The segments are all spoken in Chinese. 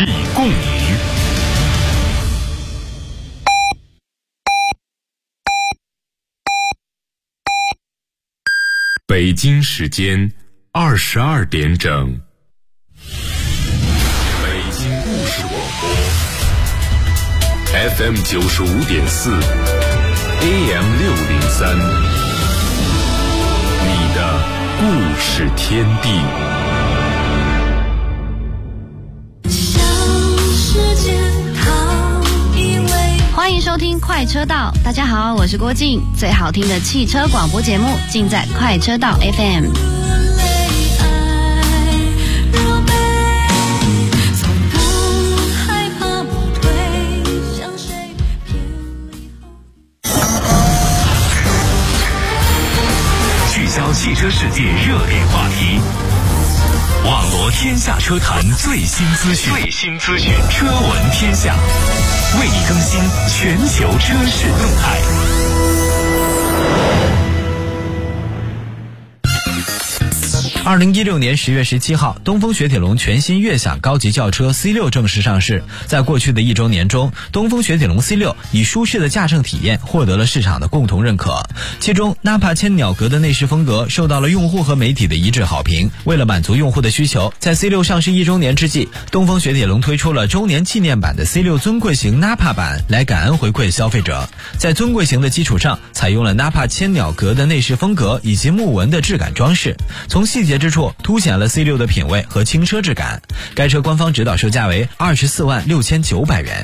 力共赢。北京时间22点整。北京故事广播 FM 95.4 AM 603，你的故事天地。 欢迎收听快车道，大家好，我是郭靖。最好听的汽车广播节目尽在快车道 FM。 聚焦汽车世界热点话题，网罗天下车坛最新资讯，车闻天下，为你更新全球车市动态。 2016年10月17号，东风雪铁龙全新悦享高级轿车 C6 正式上市。在过去的1周年中，东风雪铁龙 C6 以舒适的驾乘体验获得了市场的共同认可。其中 Napa 千鸟格的内饰风格受到了用户和媒体的一致好评。为了满足用户的需求，在 C6 上市1周年之际，东风雪铁龙推出了周年纪念版的 C6 尊贵型 Napa 版，来感恩回馈消费者。在尊贵型的基础上，采用了 Napa 千鸟格的内饰风格以及木纹的质感装饰，从细节之处凸显了 C6 的品味和轻奢质感。该车官方指导售价为246900元。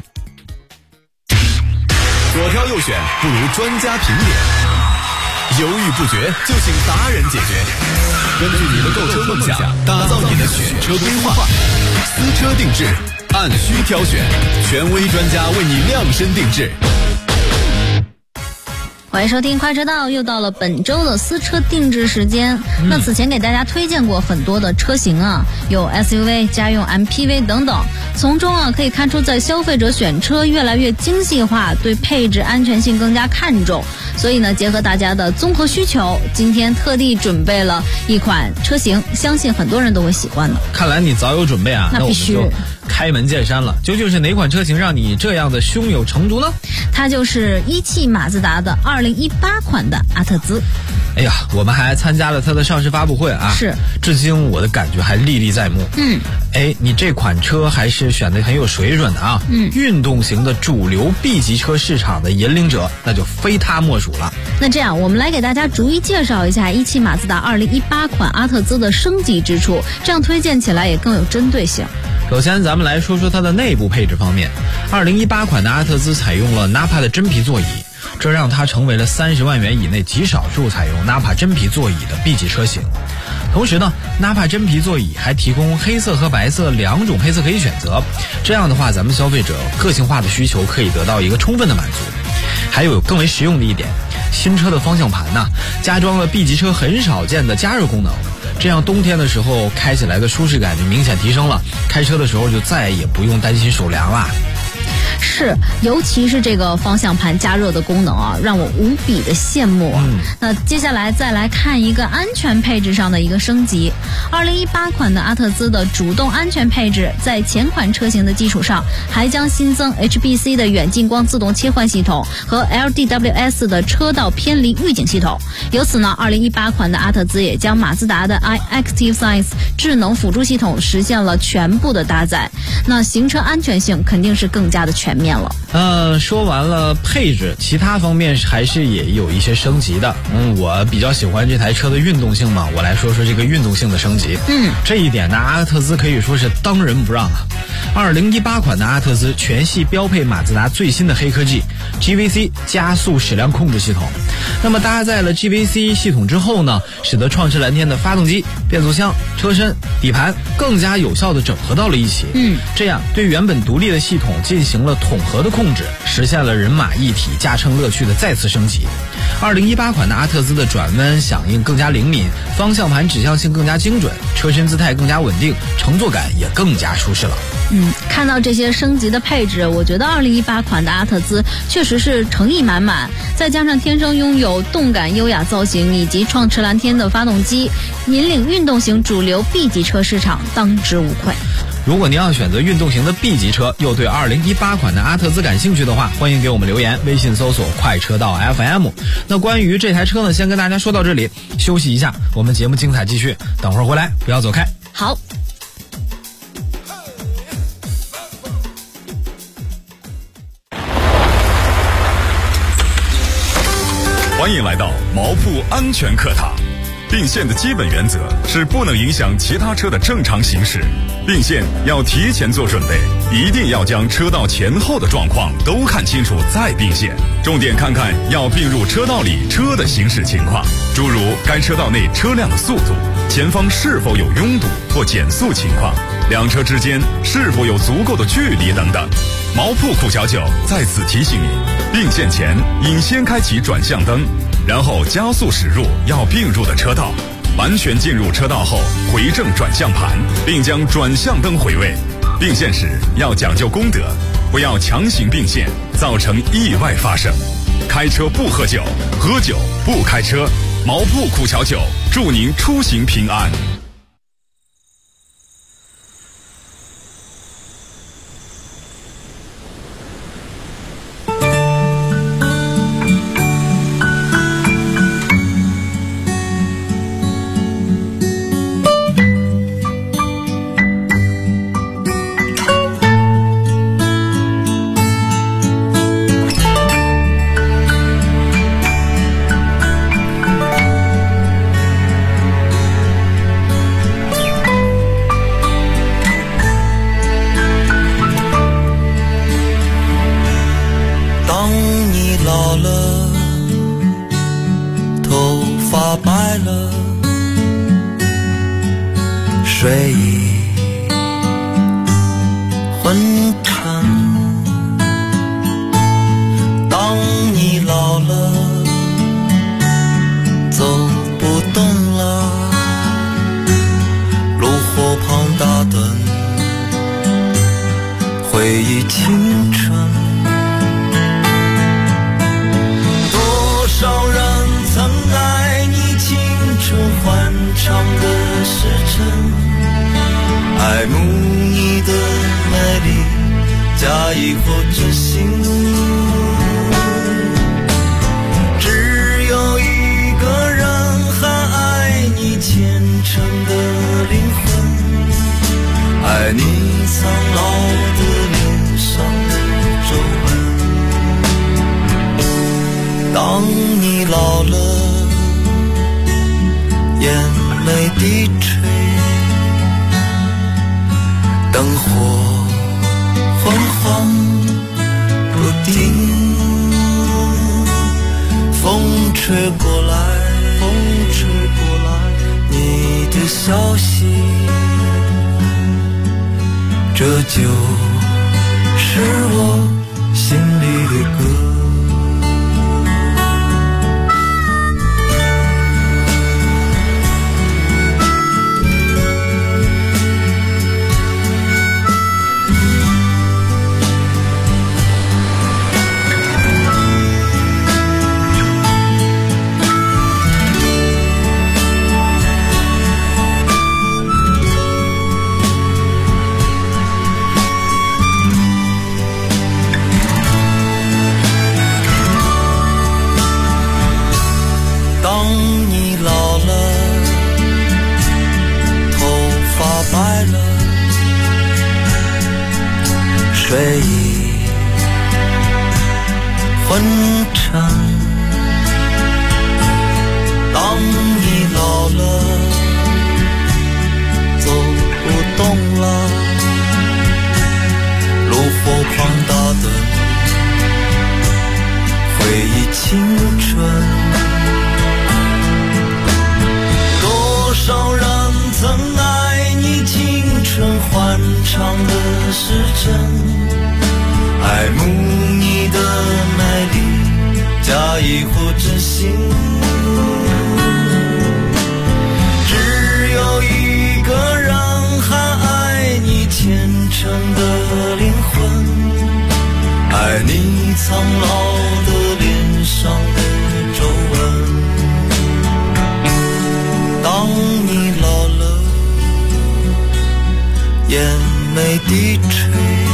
左挑右选不如专家评点，犹豫不决就请达人解决。根据你的购车梦想，打造你的选车规划，私车定制，按需挑选，权威专家为你量身定制。 欢迎收听快车道，又到了本周的私车定制时间。那此前给大家推荐过很多的车型啊，有 SUV、家用 MPV 等等，从中可以看出在消费者选车越来越精细化，对配置安全性更加看重。所以呢，结合大家的综合需求，今天特地准备了一款车型，相信很多人都会喜欢的。 看来你早有准备啊， 那必须。 我们就开门见山了，究竟是哪款车型让你这样的胸有成竹呢？ 它就是一汽马自达的2018款的阿特兹。 哎呀，我们还参加了它的上市发布会啊， 是， 至今我的感觉还历历在目。你这款车还是选的很有水准的啊。运动型的主流 B 级车市场的引领者，那就非它莫属了。 那这样，我们来给大家逐一介绍一下一汽马自达2018款阿特兹的升级之处，这样推荐起来也更有针对性。 首先咱们来说说它的内部配置方面，2018款的阿特兹采用了 Napa 的真皮座椅，这让它成为了30万元以内极少数采用 Napa 真皮座椅的 B 级车型。同时呢， Napa 真皮座椅还提供黑色和白色2种配色可以选择，这样的话咱们消费者个性化的需求可以得到一个充分的满足。还有更为实用的一点，新车的方向盘加装了 B 级车很少见的加热功能，这样冬天的时候开起来的舒适感就明显提升了，开车的时候就再也不用担心手凉了。 是，尤其是这个方向盘加热的功能让我无比的羡慕那接下来再来看一个安全配置上的一个升级。2018款的阿特兹的主动安全配置，在前款车型的基础上，还将新增 HBC 的远近光自动切换系统和 LDWS 的车道偏离预警系统。由此呢，2018款的阿特兹也将马自达的 iActive Sense 智能辅助系统实现了全部的搭载，那行车安全性肯定是更加的全面了。 说完了配置，其他方面还是也有一些升级的。我比较喜欢这台车的运动性嘛，我来说说这个运动性的升级。这一点呢，阿特兹可以说是当仁不让啊。2018款的阿特兹全系标配马自达最新的黑科技 GVC 加速矢量控制系统。那么搭载了 GVC 系统之后呢，使得创驰蓝天的发动机、变速箱、车身、底盘更加有效地整合到了一起。这样对原本独立的系统进行了统合的控制，实现了人马一体驾乘乐趣的再次升级。2018款的阿特兹的转弯响应更加灵敏，方向盘指向性更加精准，车身姿态更加稳定，乘坐感也更加舒适了。 看到这些升级的配置，我觉得2018款的阿特兹确实是诚意满满，再加上天生拥有动感优雅造型以及创驰蓝天的发动机，引领运动型主流 B 级车市场当之无愧。 如果您要选择运动型的 B 级车，又对2018款的阿特兹感兴趣的话，欢迎给我们留言，微信搜索快车道 FM。 那关于这台车呢，先跟大家说到这里，休息一下，我们节目精彩继续，等会儿回来不要走开。 好， 欢迎来到毛铺安全课堂。并线的基本原则是不能影响其他车的正常行驶，并线要提前做准备，一定要将车道前后的状况都看清楚再并线。重点看看要并入车道里车的行驶情况，诸如该车道内车辆的速度，前方是否有拥堵或减速情况，两车之间是否有足够的距离等等。毛铺酷小九在此提醒你，并线前应先开启转向灯，然后加速驶入要并入的车道，完全进入车道后回正转向盘，并将转向灯回位。并线时要讲究公德，不要强行并线，造成意外发生。开车不喝酒，喝酒不开车。毛铺酷小九祝您出行平安。 睡意昏沉，当你老了走不动了，炉火旁打盹，回忆青春。多少人曾爱你青春欢畅的时辰，爱慕你的美丽，假意或真心。只有一个人还爱你虔诚的灵魂，爱你苍老的脸上的皱纹。当你老了，眼泪低垂，灯火昏黄不定，风吹过来，你的消息，这就是我心里的歌。睡意昏沉，当你老了走不动了，炉火旁打盹，回忆青春。多少人曾爱你青春欢畅的时辰，爱慕你的美丽，假意或真心。只有一个人还爱你虔诚的灵魂，爱你苍老的脸上的皱纹。当你老了，眼泪低垂，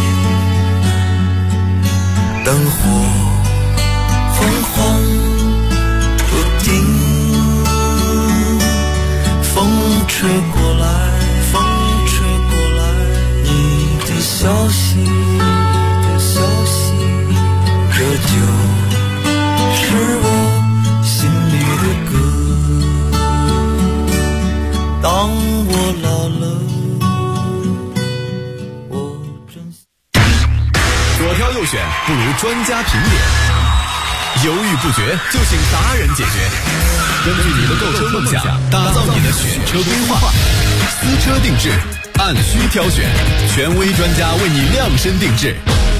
灯火昏黄不定，风吹过来，风吹过来，你的消息，这就是我心里的歌。当我老了，我真左挑右选不如专家评点，犹豫不决就请达人解决。根据你的购车梦想，打造你的选车规划，私车定制，按需挑选，权威专家为你量身定制。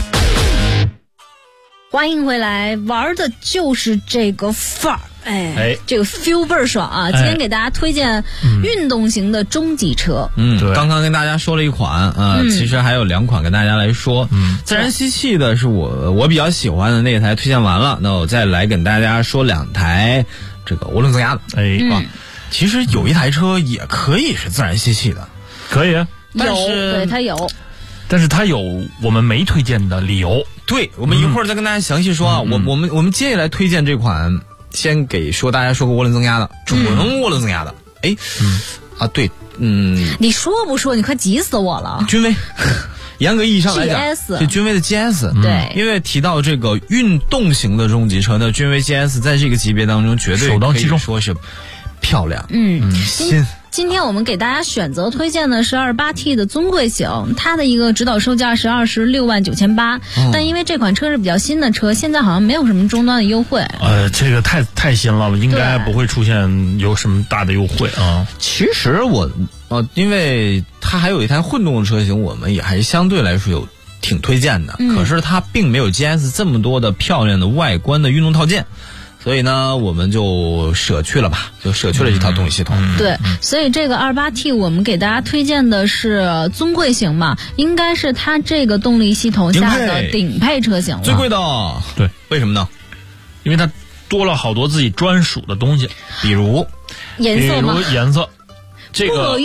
欢迎回来，玩的就是这个范儿。这个 feel 倍儿爽啊！今天给大家推荐运动型的中级车。 对，刚刚跟大家说了一款其实还有2款跟大家来说。自然吸气的是我比较喜欢的那台推荐完了，那我再来跟大家说2台这个涡轮增压的。其实有一台车也可以是自然吸气的， 可以， 对，它有。 但是它有我们没推荐的理由。 对，我们一会儿再跟大家详细说啊。我们接下来推荐这款，先给大家说个涡轮增压的，纯涡轮增压的。对， 你说不说？你快急死我了。 君威，严格意义上来讲，是君威的 GS。 对， 因为提到这个运动型的中级车呢，君威 GS 在这个级别当中绝对可以说是漂亮。新。 今天我们给大家选择推荐的是 28T 的尊贵型，它的一个指导售价是269800，但因为这款车是比较新的车，现在好像没有什么终端的优惠。 这个太新了，应该不会出现有什么大的优惠啊。 其实因为它还有一台混动的车型，我们也还是相对来说挺推荐的。可是它并没有 GS 这么多的漂亮的外观的运动套件。所以呢，我们就舍去了这套动力系统。 对，所以这个 28T 我们给大家推荐的是尊贵型嘛，应该是它这个动力系统下的顶配车型了。 最贵的。 对， 为什么呢？ 因为它多了好多自己专属的东西， 比如颜色。 这个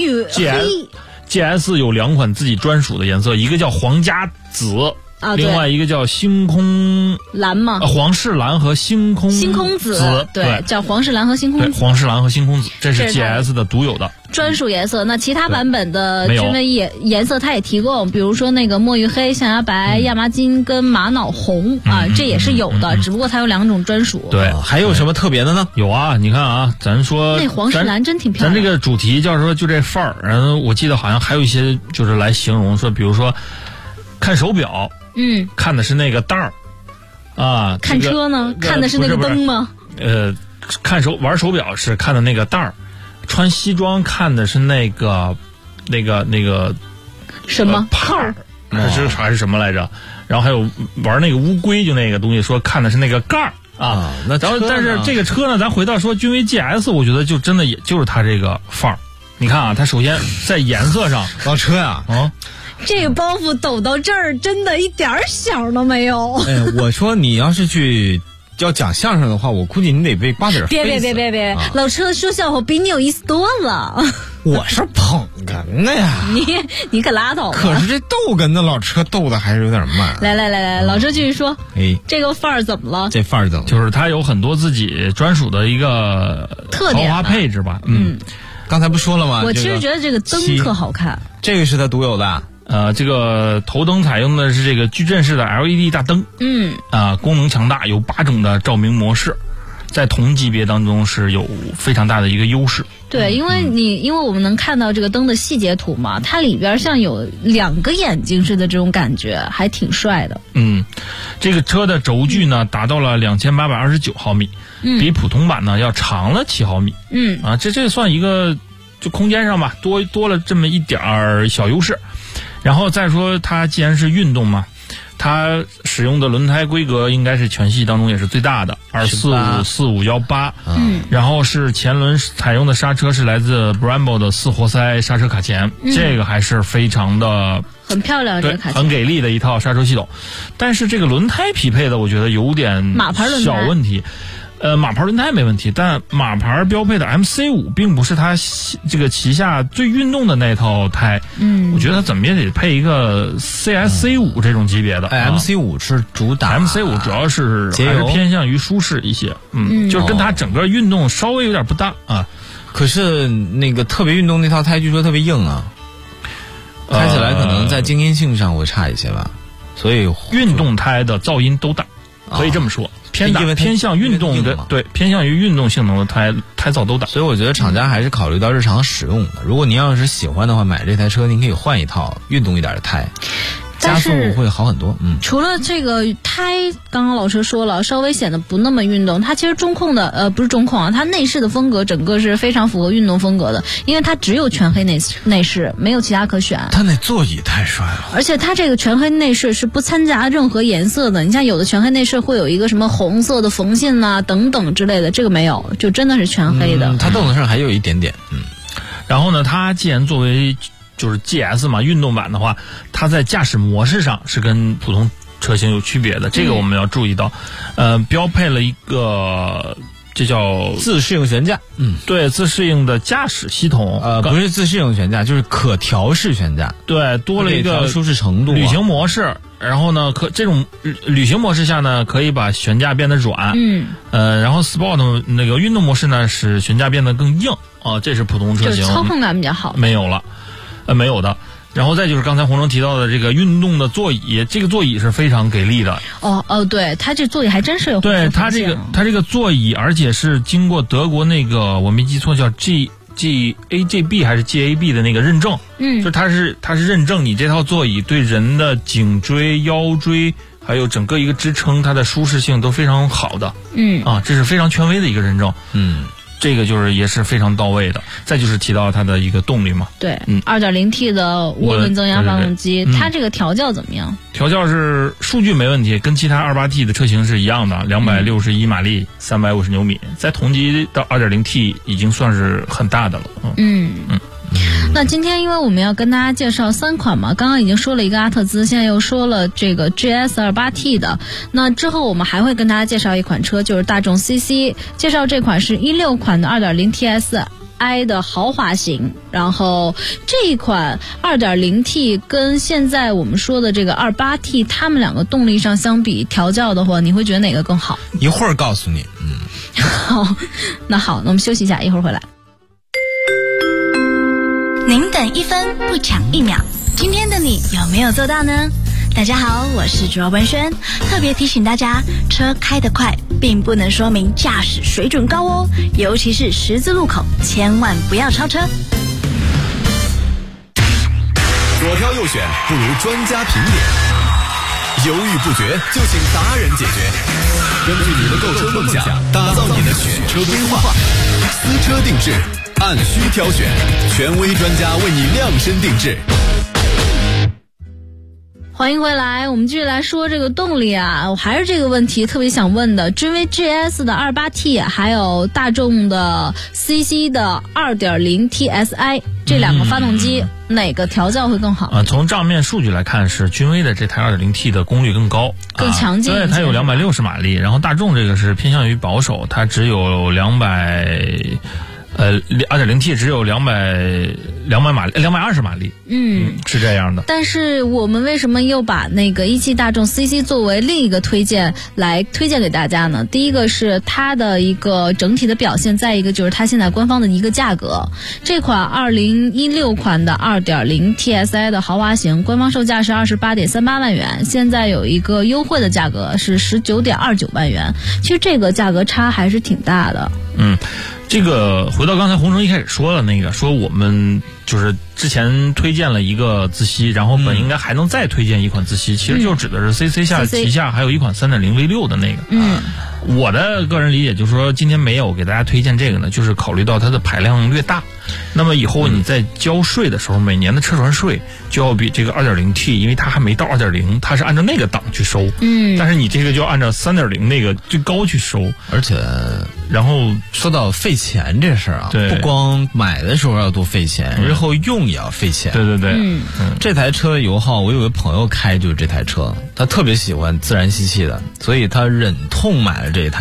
GS 有2款自己专属的颜色，一个叫皇家紫。另外一个叫星空蓝吗？ 皇室蓝和星空紫， 对，叫皇室蓝和星空紫。 皇室蓝和星空紫，这是 GS 的独有的专属颜色。那其他版本的君威颜色它也提供，比如说那个墨玉黑、象牙白、亚麻金跟玛瑙红这也是有的，只不过它有2种专属。 对， 还有什么特别的呢？ 有啊，你看啊，咱说那皇室蓝真挺漂亮。 咱这个主题叫说就这范儿，然后我记得好像还有一些就是来形容说，比如说看手表。看的是那个袋儿， 看车呢？看的是那个灯吗？ 玩手表是看的那个袋儿，穿西装看的是那个什么帕儿，还是什么来着？然后还有玩那个乌龟，就那个东西，说看的是那个盖儿啊。但是这个车呢，咱回到说君威 GS， 我觉得就真的也就是它这个范儿。你看啊，它首先在颜色上， 老车呀， 这个包袱抖到这儿，真的一点响都没有。 我说你要是要讲相声的话，我估计你得被瓜子飞死。 别，老车说笑话比你有意思多了。 我是捧哏的呀， 你可拉倒吧。 可是这逗哏的老车逗的还是有点慢。 来，老车继续说。这个范儿怎么了？ 这范儿怎么了？ 就是它有很多自己专属的一个特点豪华配置吧。 刚才不说了吗？ 我其实觉得这个灯特好看。 这个是它独有的。 这个头灯采用的是这个矩阵式的 LED 大灯，功能强大，有8种的照明模式，在同级别当中是有非常大的一个优势。 对，因为我们能看到这个灯的细节图嘛，它里边像有2个眼睛似的这种感觉，还挺帅的。 这个车的轴距呢达到了2829毫米，比普通版呢要长了7毫米。这算一个就空间上吧，多了这么一点儿小优势。然后再说它既然是运动嘛，它使用的轮胎规格应该是全系当中也是最大的245/4518，然后是前轮采用的刹车是来自 Brembo 的4活塞刹车卡钳，这个还是非常的很漂亮，这个卡钳很给力的一套刹车系统。但是这个轮胎匹配的我觉得有点马牌轮胎小问题。 马牌轮胎没问题，但马牌标配的 MC5 并不是它这个旗下最运动的那套胎。我觉得它怎么也得配一个 CSC5 这种级别的。 MC5 是主打 MC5 主要是还是偏向于舒适一些，就是跟它整个运动稍微有点不搭啊。 可是那个特别运动那套胎据说特别硬啊，开起来可能在静音性上会差一些吧。所以运动胎的噪音都大，可以这么说。偏向运动的，对，偏向于运动性能的胎噪都大， 所以我觉得厂家还是考虑到日常使用的。如果您要是喜欢的话，买这台车您可以换一套运动一点的胎，加速会好很多。 除了这个胎，刚刚老车说了，稍微显得不那么运动。它其实中控的不是中控啊，它内饰的风格整个是非常符合运动风格的，因为它只有全黑内饰，没有其他可选。 它那座椅太帅了， 而且它这个全黑内饰是不掺杂任何颜色的。你像有的全黑内饰会有一个什么红色的缝线啊等等之类的，这个没有，就真的是全黑的。 它动作上还有一点点。 然后呢，它既然作为就是 GS 嘛，运动版的话，它在驾驶模式上是跟普通车型有区别的，这个我们要注意到。标配了一个这叫自适应悬架， 对，自适应的驾驶系统， 不是自适应悬架，就是可调式悬架， 对，多了一个舒适程度， 旅行模式。然后呢，这种旅行模式下呢，可以把悬架变得软，然后 Sport 那个运动模式呢，使悬架变得更硬这是普通车型， 就操控感比较好， 没有了。没有的。然后再就是刚才洪生提到的这个运动的座椅，这个座椅是非常给力的。 对，它这座椅还真是有。 对，它这个座椅，而且是经过德国那个我没记错叫 GAJB 还是 GAB 的那个认证。就它是认证你这套座椅对人的颈椎、腰椎还有整个一个支撑，它的舒适性都非常好的。这是非常权威的一个认证。这个就是也是非常到位的。再就是提到它的一个动力嘛， 对，2.0T 的涡轮增压发动机，它这个调教怎么样？ 调教是数据没问题，跟其他 2.8T 的车型是一样的，261马力，350牛米，在同级的 2.0T 已经算是很大的了。 那今天因为我们要跟大家介绍3款嘛，刚刚已经说了一个阿特兹，现在又说了这个 GS 28T 的，那之后我们还会跟大家介绍一款车，就是大众 CC， 介绍这款是16款的 2.0TSI 的豪华型，然后这一款 2.0T 跟现在我们说的这个 28T 它们两个动力上相比调教的话，你会觉得哪个更好？ 一会儿告诉你。 好，那我们休息一下，一会儿回来。 您等1分不抢1秒，今天的你有没有做到呢？大家好，我是卓文萱，特别提醒大家，车开得快并不能说明驾驶水准高哦，尤其是十字路口，千万不要超车。 左挑右选不如专家评点，犹豫不决就请达人解决。根据你的购车梦想，打造你的选车规划，私车定制，按需挑选，权威专家为你量身定制。 欢迎回来，我们继续来说这个动力啊，我还是这个问题特别想问的，君威 GS 的 28T 还有大众的 CC 的 2.0TSI 这两个发动机，哪个调教会更好？ 从账面数据来看，是君威的这台 2.0T 的功率更高， 更强劲。 对，它有260马力，然后大众这个是偏向于保守，它只有2.0T 只有220马力，是这样的。 但是我们为什么又把那个一汽大众 CC 作为另一个推荐给大家呢？第一个是它的一个整体的表现，再一个就是它现在官方的一个价格。这款2016款的 2.0TSI 的豪华型，官方售价是28.38万元，现在有一个优惠的价格是19.29万元。其实这个价格差还是挺大的。 这个回到刚才洪生一开始说了那个，说我们就是之前推荐了一个自吸，然后本应该还能再推荐一款自吸，其实就指的是 CC 旗下还有一款 3.0 V6 的那个。我的个人理解就是说，今天没有给大家推荐这个呢，就是考虑到它的排量略大，那么以后你在交税的时候，每年的车船税就要比这个 2.0T， 因为它还没到 2.0， 它是按照那个档去收，但是你这个就要按照 3.0 那个最高去收。 而且然后说到费钱这事儿啊，不光买的时候要多费钱，日后用也要费钱。 对， 这台车油耗，我有个朋友开就是这台车，他特别喜欢自然吸气的，所以他忍痛买了这一台。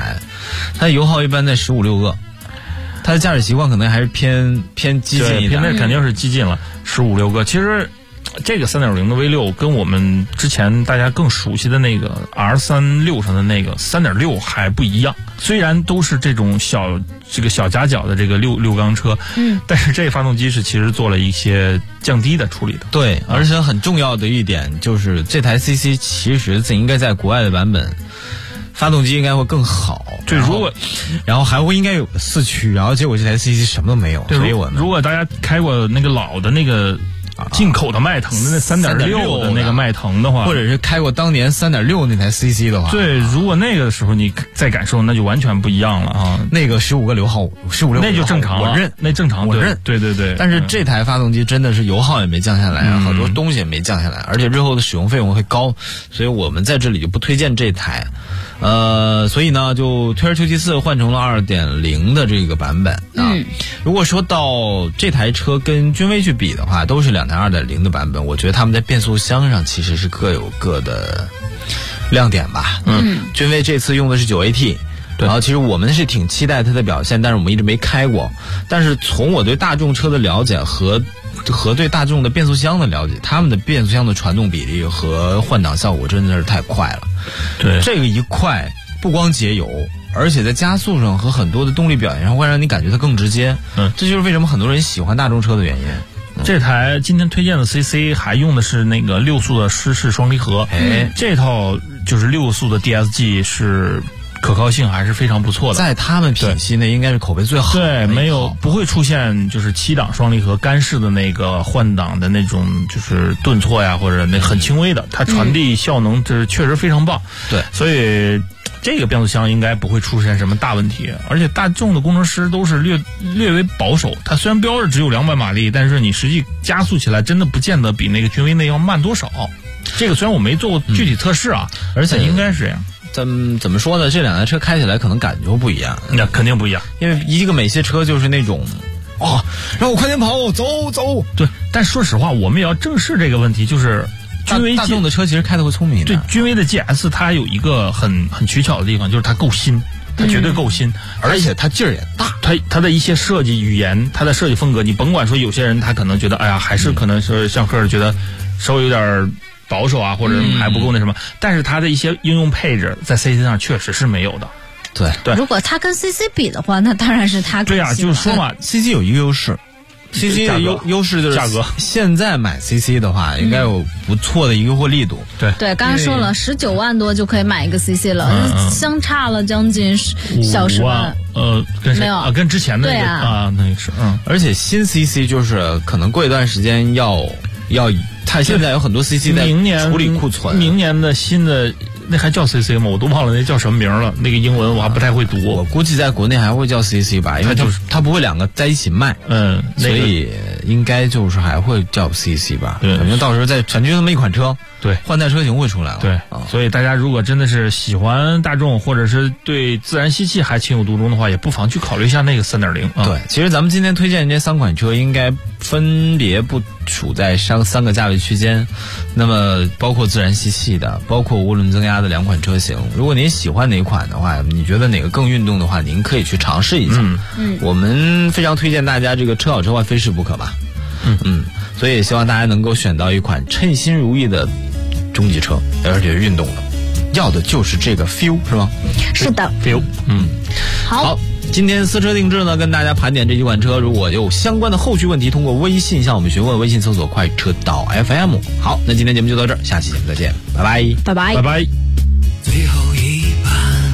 它的油耗一般在15、16个，它的驾驶习惯可能还是偏激进一点， 那肯定是激进了，15、16个。其实这个 3.0 的 V6 跟我们之前大家更熟悉的那个 R36 上的那个 3.6 还不一样，虽然都是这种小夹角的这个六缸车，但是这发动机是其实做了一些降低的处理的。 对，而且很重要的一点就是这台 CC 其实应该在国外的版本发动机应该会更好， 对， 然后还会应该有个4驱，然后结果这台 CC 什么都没有， 对， 所以如果大家开过那个老的那个进口的迈腾的那 3.6 的那个迈腾的话， 或者是开过当年 3.6 那台 CC 的话， 对，如果那个的时候你再感受，那就完全不一样了啊。 那个15个油耗，15、16 那就正常了， 我认， 那正常， 我认， 对。 但是这台发动机真的是油耗也没降下来，很多东西也没降下来，而且日后的使用费用会高，所以我们在这里就不推荐这台。所以呢，就退而求其次换成了 2.0 的这个版本啊。如果说到这台车跟君威去比的话，都是2台 2.0 的版本，我觉得他们在变速箱上其实是各有各的亮点吧。君威这次用的是 9AT。然后其实我们是挺期待它的表现，但是我们一直没开过。但是从我对大众车的了解和对大众的变速箱的了解，他们的变速箱的传动比例和换挡效果真的是太快了。 对， 这个一快不光节油，而且在加速上和很多的动力表现上会让你感觉它更直接。这就是为什么很多人喜欢大众车的原因。 这台今天推荐的 CC 还用的是那个6速的湿式双离合，这套就是6速的 DSG 是可靠性还是非常不错的， 在他们体系内应该是口碑最好的。 对，不会出现就是7档双离合干式的那个换挡的那种就是顿挫呀，或者那很轻微的，它传递效能这确实非常棒。 对， 所以这个变速箱应该不会出现什么大问题，而且大众的工程师都是略微保守，它虽然标着只有200马力，但是你实际加速起来真的不见得比那个君威那要慢多少。这个虽然我没做过具体测试啊，而且应该是这样。 怎么说呢？这2台车开起来可能感觉不一样， 那肯定不一样， 因为一个美系车就是那种，让我快点跑，走。 对，但说实话，我们也要正视这个问题，就是君威大众的车其实开得会聪明一点。 对，君威的 GS 它有一个很取巧的地方，就是它够新，它绝对够新， 而且它劲儿也大。 它的一些设计语言，它的设计风格，你甭管说有些人他可能觉得，哎呀，还是可能是像赫尔觉得稍微有点保守啊，或者还不够那什么，但是它的一些应用配置在 CC 上确实是没有的。对， 如果它跟 CC 比的话，那当然是它更对啊，就是说嘛 ，CC 有一个优势。CC 的优势就是价格。 现在买 CC 的话，应该有不错的优惠力度。 对，刚才说了19万多就可以买一个 CC 了，相差了将近小10万。 跟没有跟之前的那个啊，那个是而且新 CC 就是可能过一段时间要，它现在有很多 CC 在处理库存。 明年的新的那还叫 CC 吗？我都忘了那叫什么名了。那个英文我还不太会读。 我估计在国内还会叫 CC 吧，因为它不会2个在一起卖。所以应该就是还会叫 CC 吧。 对， 反正到时候再产生这么一款车， 对， 换代车型会出来了。 对，所以大家如果真的是喜欢大众，或者是对自然吸气还情有独钟的话，也不妨去考虑一下那个 3.0。 对，其实咱们今天推荐这3款车，应该分别部署在3个价位区间，那么包括自然吸气的，包括涡轮增压的2款车型。如果您喜欢哪款的话，你觉得哪个更运动的话，您可以去尝试一下。我们非常推荐大家这个车好车坏非试不可吧。所以也希望大家能够选到一款称心如意的中级车，而且是运动的，要的就是这个 feel， 是吗？ 是的 ，feel。 好。 今天私车定制呢，跟大家盘点这几款车，如果有相关的后续问题，通过微信向我们询问，微信搜索快车道 FM。好，那今天节目就到这儿，下期节目再见，拜拜， 拜拜， 拜拜。 最后一班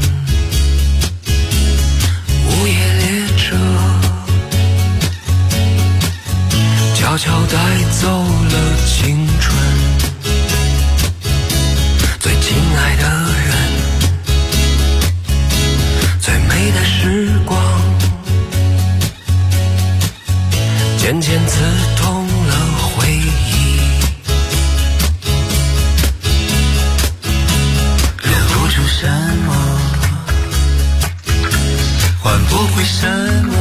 午夜列车，悄悄带走了青春，最亲爱的人，最美的时光，渐渐刺痛了回忆，留不住什么，换不回什么，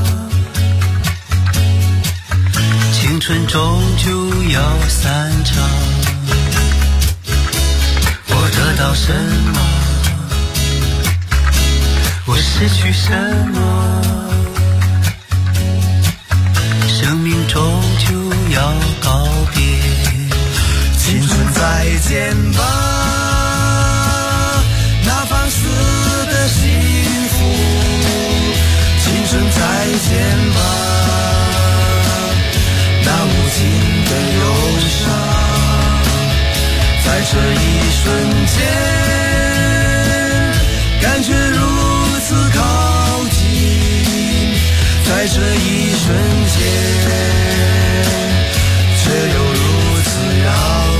青春终究要散场，我得到什么？我失去什么？生命终究要告别，青春再见吧，那放肆的幸福，青春再见吧，那无尽的忧伤，在这一瞬间，感觉如此靠近，在这一瞬间，却又如此遥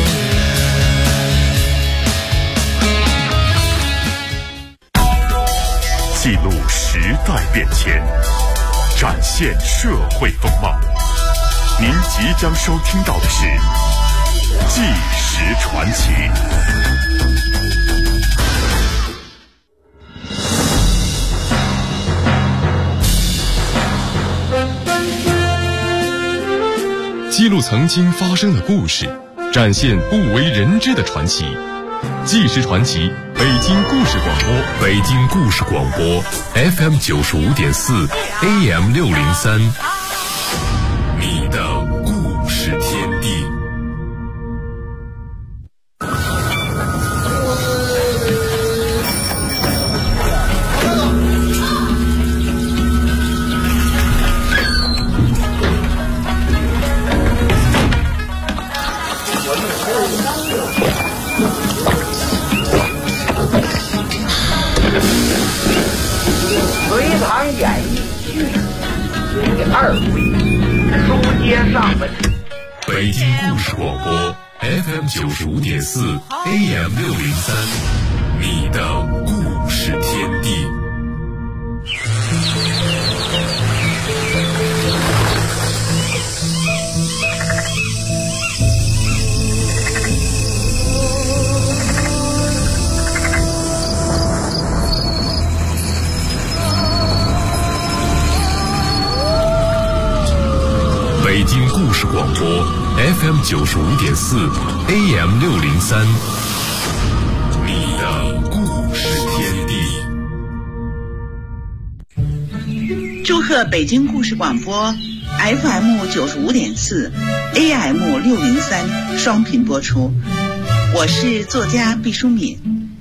远。记录时代变迁，展现社会风貌。您即将收听到的是《纪实传奇》。 记录曾经发生的故事，展现不为人知的传奇。纪实传奇，北京故事广播， 北京故事广播 FM 95.4 AM 603，你的故事天地。 隋唐演义第2回，书接上文。 北京故事广播 FM 95.4 AM 603，你的故事天地。北京故事广播 FM 95.4 AM 603，你的故事天地。 祝贺北京故事广播 FM 95.4 AM 603双频播出。我是作家毕淑敏。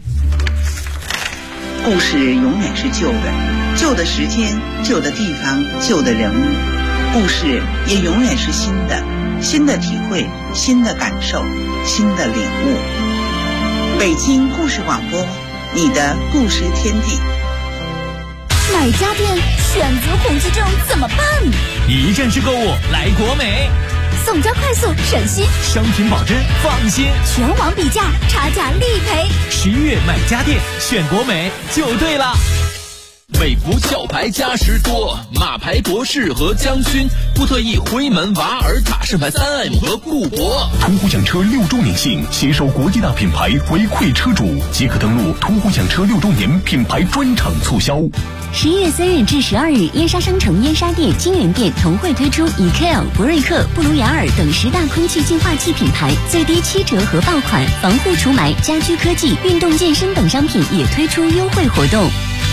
故事永远是旧的，旧的时间，旧的地方，旧的人物。故事也永远是新的，新的体会，新的感受，新的领悟。北京故事广播，你的故事天地。 买家电选择恐惧症怎么办？ 一站式购物来国美， 送交快速省心， 商品保真放心， 全网比价，差价立赔。 11月买家电选国美就对了。美孚壳牌嘉实多，马牌博士和将军，布特异、辉门、瓦尔、塔盛牌3M 和固铂。 途虎养车6周年庆，携手国际大品牌回馈车主，即可登录途虎养车6周年品牌专场促销。 11月3日至12日，燕莎商城、燕莎店、金源店同会推出以 K.L、博瑞克、布鲁雅尔等10大空气净化器品牌最低7折和爆款，防护除霾、家居科技、运动健身等商品也推出优惠活动。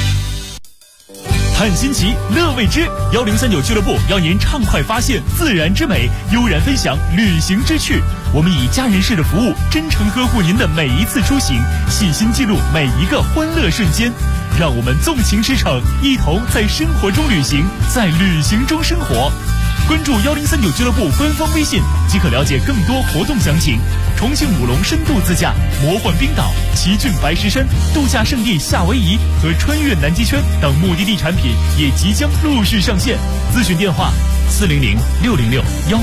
探新奇，乐未知，1039俱乐部邀您畅快发现自然之美，悠然分享旅行之趣。我们以家人式的服务，真诚呵护您的每一次出行，细心记录每一个欢乐瞬间。让我们纵情驰骋，一同在生活中旅行，在旅行中生活。关注1039俱乐部官方微信，即可了解更多活动详情。重庆武隆深度自驾、魔幻冰岛、奇骏白石山、度假胜地夏威夷和穿越南极圈等目的地产品也即将陆续上线。咨询电话：400-606-1。